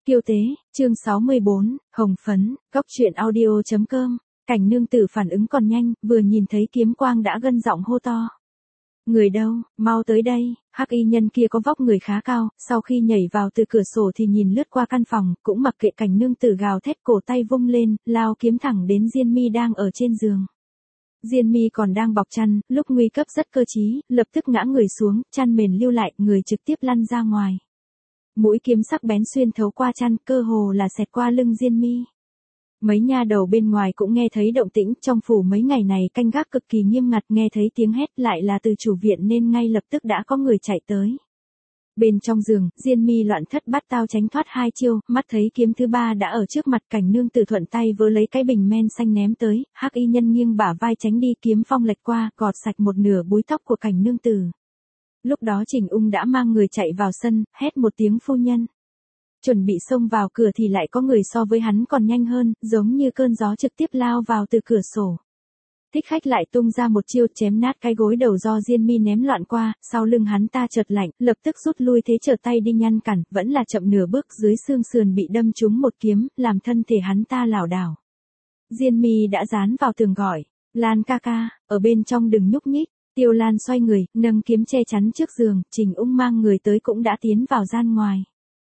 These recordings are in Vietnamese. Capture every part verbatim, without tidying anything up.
Kiêu tế, chương sáu mươi bốn, Hồng phấn, góc truyện audio.com, Cảnh nương tử phản ứng còn nhanh, vừa nhìn thấy kiếm quang đã gân giọng hô to. Người đâu, mau tới đây, hắc y nhân kia có vóc người khá cao, sau khi nhảy vào từ cửa sổ thì nhìn lướt qua căn phòng, cũng mặc kệ cảnh nương tử gào thét, cổ tay vung lên, lao kiếm thẳng đến Diên Mi đang ở trên giường. Diên Mi còn đang bọc chăn, lúc nguy cấp rất cơ trí, lập tức ngã người xuống, chăn mền lưu lại, người trực tiếp lăn ra ngoài. Mũi kiếm sắc bén xuyên thấu qua chăn, cơ hồ là xẹt qua lưng Diên Mi. Mấy nha đầu bên ngoài cũng nghe thấy động tĩnh, trong phủ mấy ngày này canh gác cực kỳ nghiêm ngặt, nghe thấy tiếng hét lại là từ chủ viện nên ngay lập tức đã có người chạy tới. Bên trong giường, Diên Mi loạn thất bát tao tránh thoát hai chiêu, mắt thấy kiếm thứ ba đã ở trước mặt, cảnh nương tử thuận tay vớ lấy cái bình men xanh ném tới, hắc y nhân nghiêng bả vai tránh đi, kiếm phong lệch qua, gọt sạch một nửa búi tóc của cảnh nương tử. Lúc đó Trình Ung đã mang người chạy vào sân, hét một tiếng phu nhân. Chuẩn bị xông vào cửa thì lại có người so với hắn còn nhanh hơn, giống như cơn gió trực tiếp lao vào từ cửa sổ. Thích Khách lại tung ra một chiêu chém nát cái gối đầu do Diên Mi ném loạn qua, sau lưng hắn ta chợt lạnh, lập tức rút lui, thế trở tay đi ngăn cản, vẫn là chậm nửa bước, dưới xương sườn bị đâm trúng một kiếm, làm thân thể hắn ta lảo đảo. Diên Mi đã dán vào tường gọi, Lan ca ca, ở bên trong đừng nhúc nhích. Tiêu Lan xoay người, nâng kiếm che chắn trước giường, Trình Ung mang người tới cũng đã tiến vào gian ngoài.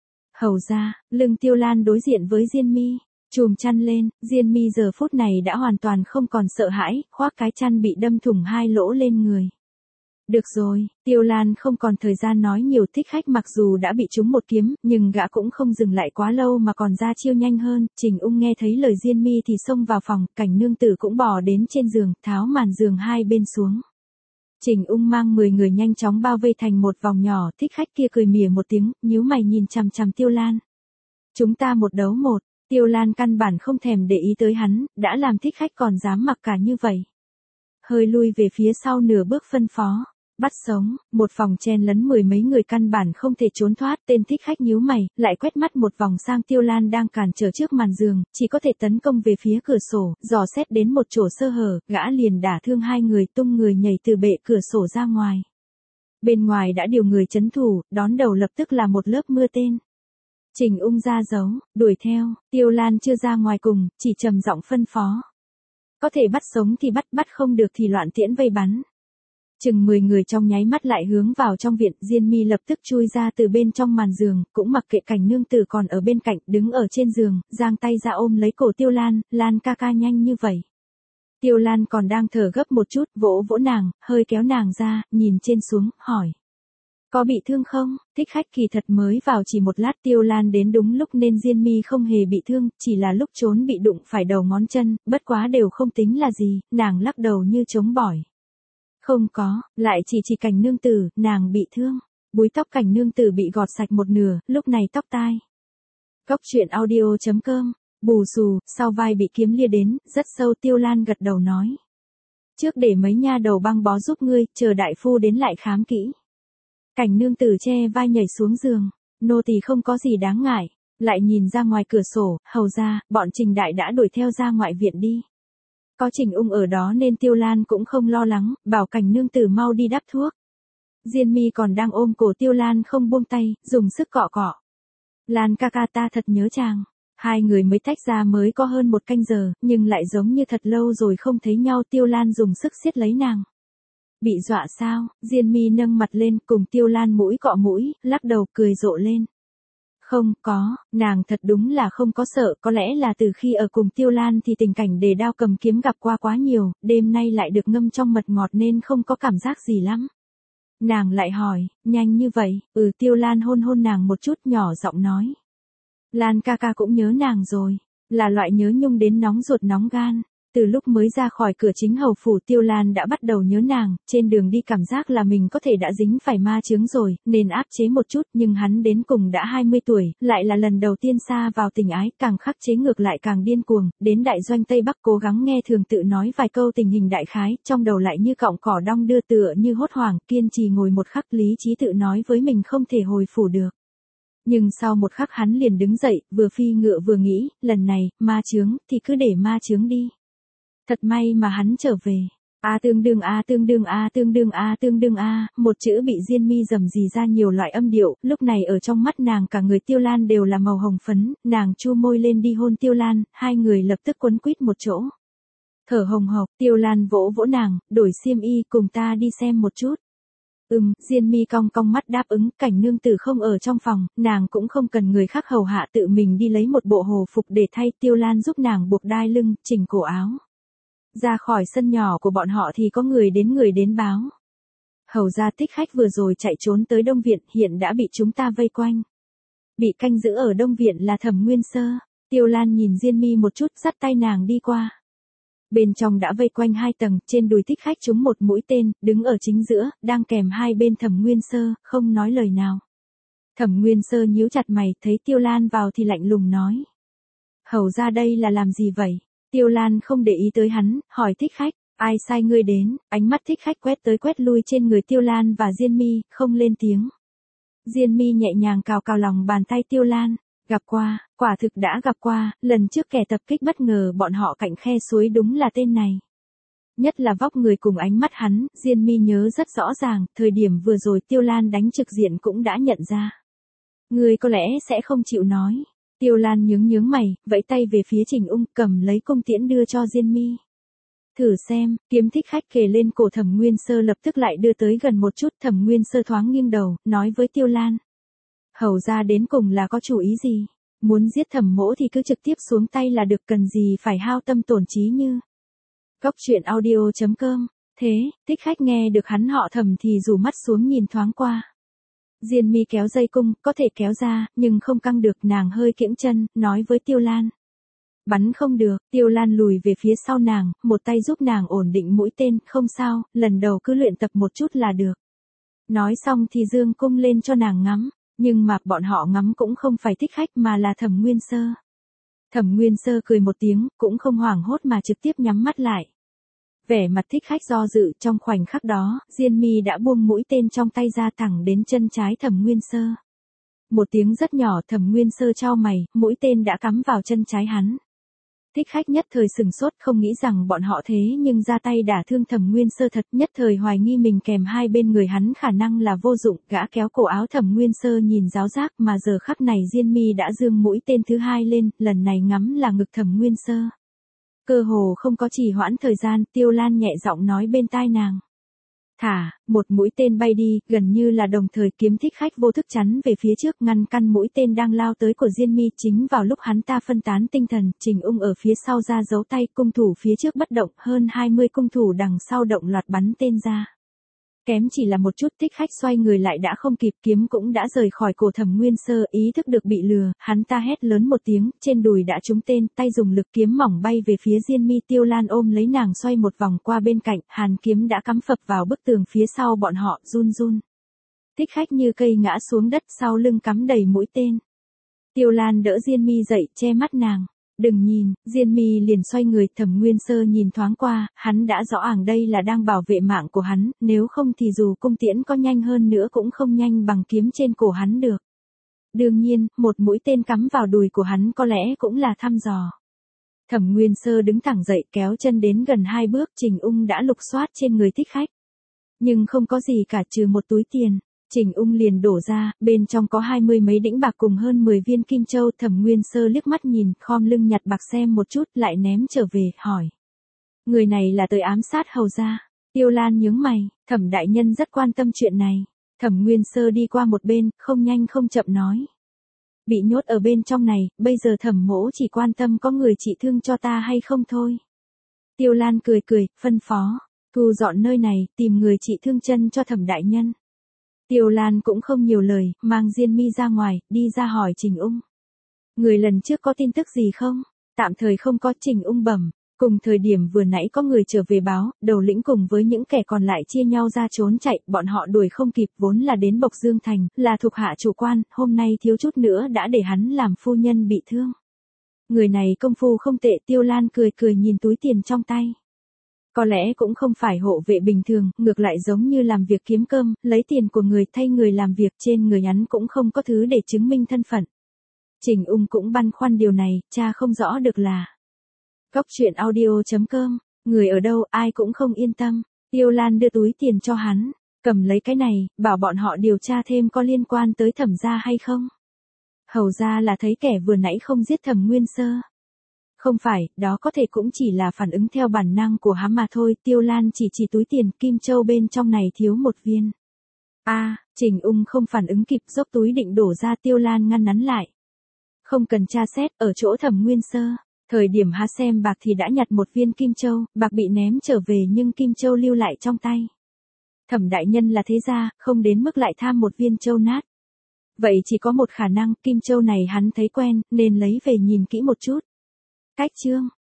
Hầu ra, lưng Tiêu Lan đối diện với Diên Mi, chùm chăn lên, Diên Mi giờ phút này đã hoàn toàn không còn sợ hãi, khoác cái chăn bị đâm thủng hai lỗ lên người. Được rồi, Tiêu Lan không còn thời gian nói nhiều, Thích Khách mặc dù đã bị trúng một kiếm, nhưng gã cũng không dừng lại quá lâu mà còn ra chiêu nhanh hơn. Trình Ung nghe thấy lời Diên Mi thì xông vào phòng, cảnh nương tử cũng bò đến trên giường, tháo màn giường hai bên xuống. Trình Ung mang mười người nhanh chóng bao vây thành một vòng nhỏ, Thích Khách kia cười mỉa một tiếng, nhíu mày nhìn chằm chằm Tiêu Lan. Chúng ta một đấu một, Tiêu Lan căn bản không thèm để ý tới hắn, đã làm Thích Khách còn dám mặc cả như vậy. Hơi lui về phía sau nửa bước phân phó, bắt sống, một phòng chen lấn mười mấy người căn bản không thể trốn thoát, tên Thích Khách nhíu mày, lại quét mắt một vòng sang Tiêu Lan đang cản trở trước màn giường, chỉ có thể tấn công về phía cửa sổ, dò xét đến một chỗ sơ hở, gã liền đả thương hai người, tung người nhảy từ bệ cửa sổ ra ngoài. Bên ngoài đã điều người trấn thủ, đón đầu lập tức là một lớp mưa tên. Trình Ung ra dấu, đuổi theo, Tiêu Lan chưa ra ngoài cùng, chỉ trầm giọng phân phó. Có thể bắt sống thì bắt, bắt không được thì loạn tiễn vây bắn. Chừng mười người trong nháy mắt lại hướng vào trong viện, Diên Mi lập tức chui ra từ bên trong màn giường, cũng mặc kệ cảnh nương tử còn ở bên cạnh, đứng ở trên giường, giang tay ra ôm lấy cổ Tiêu Lan, Lan ca ca nhanh như vậy. Tiêu Lan còn đang thở gấp một chút, vỗ vỗ nàng, hơi kéo nàng ra, nhìn trên xuống, hỏi. Có bị thương không? Thích Khách kỳ thật mới vào chỉ một lát, Tiêu Lan đến đúng lúc nên Diên Mi không hề bị thương, chỉ là lúc trốn bị đụng phải đầu ngón chân, bất quá đều không tính là gì, nàng lắc đầu như chống bỏi. Không có, lại chỉ chỉ cảnh nương tử, nàng bị thương. Búi tóc cảnh nương tử bị gọt sạch một nửa, lúc này tóc tai. Góc truyện audio.com, bù xù, sau vai bị kiếm lia đến, rất sâu. Tiêu Lan gật đầu nói. Trước để mấy nha đầu băng bó giúp ngươi, chờ đại phu đến lại khám kỹ. Cảnh nương tử che vai nhảy xuống giường, nô tỳ không có gì đáng ngại, lại nhìn ra ngoài cửa sổ, hầu ra, bọn Trình đại đã đuổi theo ra ngoại viện đi. Có Trình Ung ở đó nên Tiêu Lan cũng không lo lắng, bảo cảnh nương tử mau đi đắp thuốc. Diên Mi còn đang ôm cổ Tiêu Lan không buông tay, dùng sức cọ cọ. Lan ca ca ta thật nhớ chàng. Hai người mới tách ra mới có hơn một canh giờ, nhưng lại giống như thật lâu rồi không thấy nhau. Tiêu Lan dùng sức siết lấy nàng. Bị dọa sao? Diên Mi nâng mặt lên, cùng Tiêu Lan mũi cọ mũi, lắc đầu cười rộ lên. Không có, nàng thật đúng là không có sợ, có lẽ là từ khi ở cùng Tiêu Lan thì tình cảnh đề đao cầm kiếm gặp qua quá nhiều, đêm nay lại được ngâm trong mật ngọt nên không có cảm giác gì lắm. Nàng lại hỏi, nhanh như vậy, ừ. Tiêu Lan hôn hôn nàng một chút, nhỏ giọng nói. Lan ca ca cũng nhớ nàng rồi, là loại nhớ nhung đến nóng ruột nóng gan. Từ lúc mới ra khỏi cửa chính hầu phủ, Tiêu Lan đã bắt đầu nhớ nàng, trên đường đi cảm giác là mình có thể đã dính phải ma chướng rồi, nên áp chế một chút, nhưng hắn đến cùng đã hai mươi tuổi, lại là lần đầu tiên xa vào tình ái, càng khắc chế ngược lại càng điên cuồng, đến đại doanh Tây Bắc cố gắng nghe thường tự nói vài câu tình hình đại khái, trong đầu lại như cọng cỏ đong đưa, tựa như hốt hoảng, kiên trì ngồi một khắc, lý trí tự nói với mình không thể hồi phủ được. Nhưng sau một khắc hắn liền đứng dậy, vừa phi ngựa vừa nghĩ, lần này, ma chướng, thì cứ để ma chướng đi. Thật may mà hắn trở về. A tương đương A tương đương A tương đương A tương đương A, một chữ bị Diên Mi rầm rì ra nhiều loại âm điệu, lúc này ở trong mắt nàng cả người Tiêu Lan đều là màu hồng phấn, nàng chu môi lên đi hôn Tiêu Lan, hai người lập tức quấn quýt một chỗ. Thở hồng hộc, Tiêu Lan vỗ vỗ nàng, đổi xiêm y, cùng ta đi xem một chút. Ừm, Diên Mi cong cong mắt đáp ứng, Cảnh nương tử không ở trong phòng, nàng cũng không cần người khác hầu hạ, tự mình đi lấy một bộ hồ phục để thay. Tiêu Lan giúp nàng buộc đai lưng, chỉnh cổ áo. Ra khỏi sân nhỏ của bọn họ thì có người đến người đến báo. Hầu gia Thích Khách vừa rồi chạy trốn tới Đông Viện, hiện đã bị chúng ta vây quanh. Bị canh giữ ở Đông Viện là Thẩm Nguyên Sơ. Tiêu Lan nhìn Diên Mi một chút, dắt tay nàng đi qua. Bên trong đã vây quanh hai tầng, trên đùi Thích Khách trúng một mũi tên, đứng ở chính giữa, đang kèm hai bên Thẩm Nguyên Sơ, không nói lời nào. Thẩm Nguyên Sơ nhíu chặt mày, thấy Tiêu Lan vào thì lạnh lùng nói. Hầu ra đây là làm gì vậy? Tiêu Lan không để ý tới hắn, hỏi Thích Khách, ai sai ngươi đến? Ánh mắt Thích Khách quét tới quét lui trên người Tiêu Lan và Diên Mi, không lên tiếng. Diên Mi nhẹ nhàng cào cào lòng bàn tay Tiêu Lan, gặp qua, quả thực đã gặp qua, lần trước kẻ tập kích bất ngờ bọn họ cạnh khe suối đúng là tên này. Nhất là vóc người cùng ánh mắt hắn, Diên Mi nhớ rất rõ ràng, thời điểm vừa rồi Tiêu Lan đánh trực diện cũng đã nhận ra. Ngươi có lẽ sẽ không chịu nói. Tiêu Lan nhướng nhướng mày, vẫy tay về phía Trình Ung, cầm lấy cung tiễn đưa cho Diên Mi. Thử xem, kiếm Thích Khách kề lên cổ Thẩm Nguyên Sơ lập tức lại đưa tới gần một chút. Thẩm Nguyên Sơ thoáng nghiêng đầu, nói với Tiêu Lan. Hầu ra đến cùng là có chủ ý gì? Muốn giết Thẩm mỗ thì cứ trực tiếp xuống tay là được, cần gì phải hao tâm tổn trí như. Góc truyện audio chấm com. Thế, Thích Khách nghe được hắn họ Thẩm thì rủ mắt xuống nhìn thoáng qua. Diên Mi kéo dây cung, có thể kéo ra, nhưng không căng được, nàng hơi kiễng chân, nói với Tiêu Lan. Bắn không được, Tiêu Lan lùi về phía sau nàng, một tay giúp nàng ổn định mũi tên, không sao, lần đầu cứ luyện tập một chút là được. Nói xong thì dương cung lên cho nàng ngắm, nhưng mà bọn họ ngắm cũng không phải Thích Khách mà là Thẩm Nguyên Sơ. Thẩm Nguyên Sơ cười một tiếng, cũng không hoảng hốt mà trực tiếp nhắm mắt lại. Vẻ mặt Thích Khách do dự, trong khoảnh khắc đó, Diên Mi đã buông mũi tên trong tay ra thẳng đến chân trái Thẩm Nguyên Sơ. Một tiếng rất nhỏ, Thẩm Nguyên Sơ chau mày, mũi tên đã cắm vào chân trái hắn. Thích Khách nhất thời sừng sốt, không nghĩ rằng bọn họ thế nhưng ra tay đả thương Thẩm Nguyên Sơ thật, nhất thời hoài nghi mình kèm hai bên người hắn khả năng là vô dụng, gã kéo cổ áo Thẩm Nguyên Sơ nhìn giáo giác, mà giờ khắc này Diên Mi đã dương mũi tên thứ hai lên, lần này ngắm là ngực Thẩm Nguyên Sơ. Cơ hồ không có trì hoãn thời gian, Tiêu Lan nhẹ giọng nói bên tai nàng. Thả, một mũi tên bay đi, gần như là đồng thời kiếm Thích Khách vô thức chắn về phía trước, ngăn căn mũi tên đang lao tới của Diên Mi. Chính vào lúc hắn ta phân tán tinh thần, Trình Ung ở phía sau ra giấu tay, cung thủ phía trước bất động, hơn hai mươi cung thủ đằng sau động loạt bắn tên ra. Kém chỉ là một chút, Thích Khách xoay người lại đã không kịp, kiếm cũng đã rời khỏi cổ Thẩm Nguyên Sơ, ý thức được bị lừa, hắn ta hét lớn một tiếng, trên đùi đã trúng tên, tay dùng lực kiếm mỏng bay về phía Diên Mi. Tiêu Lan ôm lấy nàng xoay một vòng qua bên cạnh, hàn kiếm đã cắm phập vào bức tường phía sau bọn họ, run run. Thích Khách như cây ngã xuống đất, sau lưng cắm đầy mũi tên. Tiêu Lan đỡ Diên Mi dậy, che mắt nàng. Đừng nhìn, Diên Mi liền xoay người, Thẩm Nguyên Sơ nhìn thoáng qua, hắn đã rõ ràng đây là đang bảo vệ mạng của hắn, nếu không thì dù cung tiễn có nhanh hơn nữa cũng không nhanh bằng kiếm trên cổ hắn được. Đương nhiên, một mũi tên cắm vào đùi của hắn có lẽ cũng là thăm dò. Thẩm Nguyên Sơ đứng thẳng dậy, kéo chân đến gần hai bước, Trình Ung đã lục soát trên người Thích Khách. Nhưng không có gì cả trừ một túi tiền. Trình Ung liền đổ ra, bên trong có hai mươi mấy đĩnh bạc cùng hơn mười viên kim châu. Thẩm Nguyên Sơ liếc mắt nhìn, khom lưng nhặt bạc xem một chút, lại ném trở về, hỏi. Người này là tới ám sát hầu gia. Tiêu Lan nhướng mày, Thẩm đại nhân rất quan tâm chuyện này. Thẩm Nguyên Sơ đi qua một bên, không nhanh không chậm nói. Bị nhốt ở bên trong này, bây giờ Thẩm mỗ chỉ quan tâm có người trị thương cho ta hay không thôi. Tiêu Lan cười cười, phân phó. Thu dọn nơi này, tìm người trị thương chân cho Thẩm đại nhân. Tiêu Lan cũng không nhiều lời, mang Diên Mi ra ngoài, đi ra hỏi Trình Ung. Người lần trước có tin tức gì không? Tạm thời không có, Trình Ung bẩm. Cùng thời điểm vừa nãy có người trở về báo, đầu lĩnh cùng với những kẻ còn lại chia nhau ra trốn chạy, bọn họ đuổi không kịp, vốn là đến Bộc Dương Thành, là thuộc hạ chủ quan, hôm nay thiếu chút nữa đã để hắn làm phu nhân bị thương. Người này công phu không tệ. Tiêu Lan cười cười nhìn túi tiền trong tay. Có lẽ cũng không phải hộ vệ bình thường, ngược lại giống như làm việc kiếm cơm, lấy tiền của người thay người làm việc, trên người hắn cũng không có thứ để chứng minh thân phận. Trình Ung cũng băn khoăn điều này, cha không rõ được là. Góc truyện audio chấm com Người ở đâu ai cũng không yên tâm. Tiêu Lan đưa túi tiền cho hắn. Cầm lấy cái này, bảo bọn họ điều tra thêm có liên quan tới Thẩm gia hay không. Hầu ra là thấy kẻ vừa nãy không giết Thẩm Nguyên Sơ. Không phải, đó có thể cũng chỉ là phản ứng theo bản năng của hắn mà thôi. Tiêu Lan chỉ chỉ túi tiền, kim châu bên trong này thiếu một viên. A, à, Trình Ung không phản ứng kịp, dốc túi định đổ ra. Tiêu Lan ngăn nắn lại. Không cần tra xét, ở chỗ Thẩm Nguyên Sơ. Thời điểm hắn xem bạc thì đã nhặt một viên kim châu, bạc bị ném trở về nhưng kim châu lưu lại trong tay. Thẩm đại nhân là thế gia, không đến mức lại tham một viên châu nát. Vậy chỉ có một khả năng, kim châu này hắn thấy quen, nên lấy về nhìn kỹ một chút. Cách chương